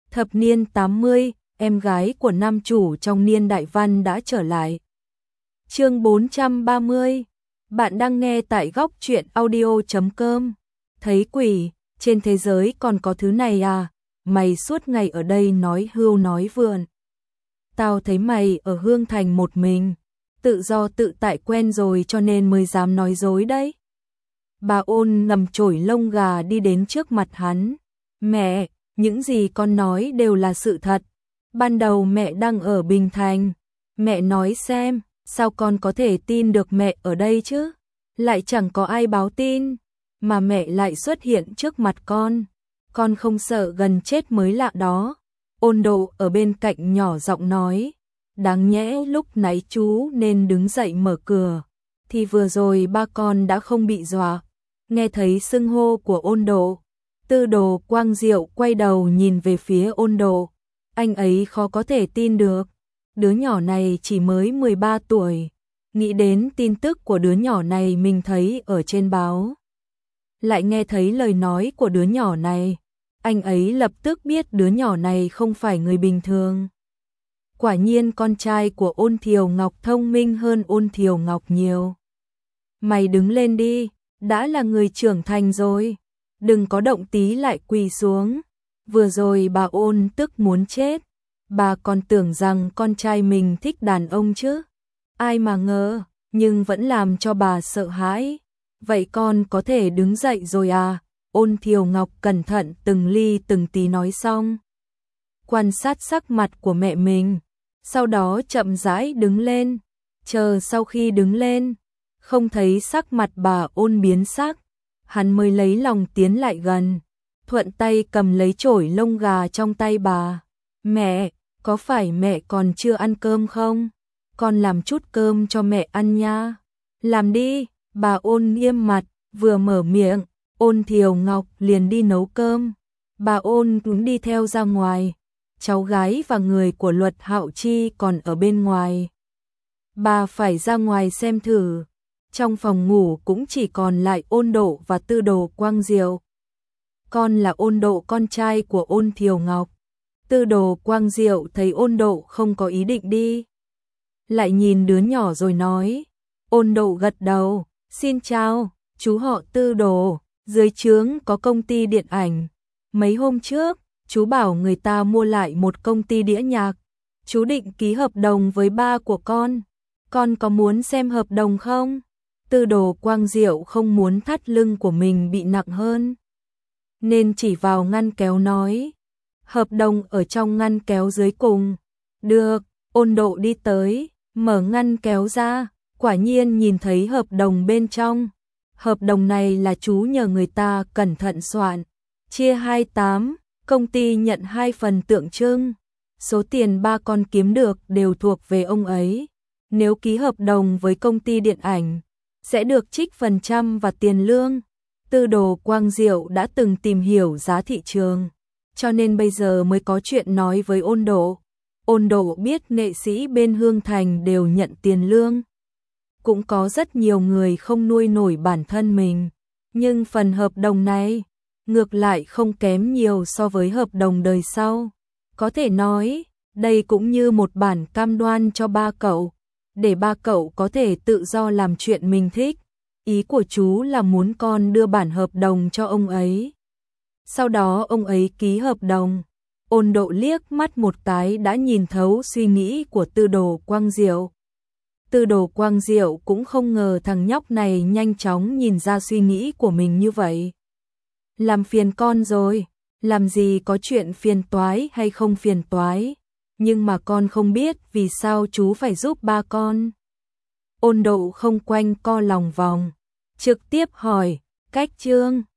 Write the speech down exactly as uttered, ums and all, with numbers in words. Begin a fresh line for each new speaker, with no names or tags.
Thập niên tám mươi, em gái của nam chủ trong niên đại văn đã trở lại. Chương bốn trăm ba mươi. Bạn đang nghe tại góc truyện audio chấm com. Thấy quỷ, trên thế giới còn có thứ này à? Mày suốt ngày ở đây nói hưu nói vượn. Tao thấy mày ở Hương Thành một mình, tự do tự tại quen rồi cho nên mới dám nói dối đấy. Bà Ôn ngầm chổi lông gà đi đến trước mặt hắn. Mẹ, những gì con nói đều là sự thật. Ban đầu mẹ đang ở Bình Thành. Mẹ nói xem, sao con có thể tin được mẹ ở đây chứ? Lại chẳng có ai báo tin, mà mẹ lại xuất hiện trước mặt con. Con không sợ gần chết mới lạ đó. Ôn Độ ở bên cạnh nhỏ giọng nói. Đáng nhẽ lúc nãy chú nên đứng dậy mở cửa, thì vừa rồi ba con đã không bị dọa. Nghe thấy xưng hô của Ôn Độ, Tư Đồ Quang Diệu quay đầu nhìn về phía Ôn Độ. Anh ấy khó có thể tin được, đứa nhỏ này chỉ mới mười ba tuổi. Nghĩ đến tin tức của đứa nhỏ này mình thấy ở trên báo, lại nghe thấy lời nói của đứa nhỏ này, anh ấy lập tức biết đứa nhỏ này không phải người bình thường. Quả nhiên con trai của Ôn Thiều Ngọc thông minh hơn Ôn Thiều Ngọc nhiều. Mày đứng lên đi, đã là người trưởng thành rồi, đừng có động tí lại quỳ xuống. Vừa rồi bà Ôn tức muốn chết, bà còn tưởng rằng con trai mình thích đàn ông chứ. Ai mà ngờ, nhưng vẫn làm cho bà sợ hãi. Vậy con có thể đứng dậy rồi à? Ôn Thiều Ngọc cẩn thận từng ly từng tí nói xong, quan sát sắc mặt của mẹ mình, sau đó chậm rãi đứng lên. Chờ sau khi đứng lên, không thấy sắc mặt bà Ôn biến sắc, hắn mới lấy lòng tiến lại gần, thuận tay cầm lấy chổi lông gà trong tay bà. Mẹ, có phải mẹ còn chưa ăn cơm không? Con làm chút cơm cho mẹ ăn nha. Làm đi, bà Ôn nghiêm mặt, vừa mở miệng, Ôn Thiều Ngọc liền đi nấu cơm. Bà Ôn cũng đi theo ra ngoài, cháu gái và người của Luật Hạo Chi còn ở bên ngoài. Bà phải ra ngoài xem thử. Trong phòng ngủ cũng chỉ còn lại Ôn Độ và Tư Đồ Quang Diệu. Con là Ôn Độ, con trai của Ôn Thiều Ngọc. Tư Đồ Quang Diệu thấy Ôn Độ không có ý định đi, lại nhìn đứa nhỏ rồi nói. Ôn Độ gật đầu, xin chào, chú họ Tư Đồ, dưới trướng có công ty điện ảnh. Mấy hôm trước, chú bảo người ta mua lại một công ty đĩa nhạc. Chú định ký hợp đồng với ba của con. Con có muốn xem hợp đồng không? Tư Đồ Quang Diệu không muốn thắt lưng của mình bị nặng hơn, nên chỉ vào ngăn kéo nói. Hợp đồng ở trong ngăn kéo dưới cùng. Được, Ôn Độ đi tới, mở ngăn kéo ra, quả nhiên nhìn thấy hợp đồng bên trong. Hợp đồng này là chú nhờ người ta cẩn thận soạn, chia hai mươi tám, công ty nhận hai phần tượng trưng. Số tiền ba con kiếm được đều thuộc về ông ấy. Nếu ký hợp đồng với công ty điện ảnh, sẽ được trích phần trăm và tiền lương. Tư Đồ Quang Diệu đã từng tìm hiểu giá thị trường, cho nên bây giờ mới có chuyện nói với Ôn Độ. Ôn Độ biết nghệ sĩ bên Hương Thành đều nhận tiền lương, cũng có rất nhiều người không nuôi nổi bản thân mình, nhưng phần hợp đồng này ngược lại không kém nhiều so với hợp đồng đời sau. Có thể nói, đây cũng như một bản cam đoan cho ba cậu, để ba cậu có thể tự do làm chuyện mình thích. Ý của chú là muốn con đưa bản hợp đồng cho ông ấy, sau đó ông ấy ký hợp đồng. Ôn Độ liếc mắt một cái đã nhìn thấu suy nghĩ của Tư Đồ Quang Diệu. Tư Đồ Quang Diệu cũng không ngờ thằng nhóc này nhanh chóng nhìn ra suy nghĩ của mình như vậy. Làm phiền con rồi, làm gì có chuyện phiền toái hay không phiền toái, nhưng mà con không biết vì sao chú phải giúp ba con. Ôn Độ không quanh co lòng vòng, trực tiếp hỏi. Cách chương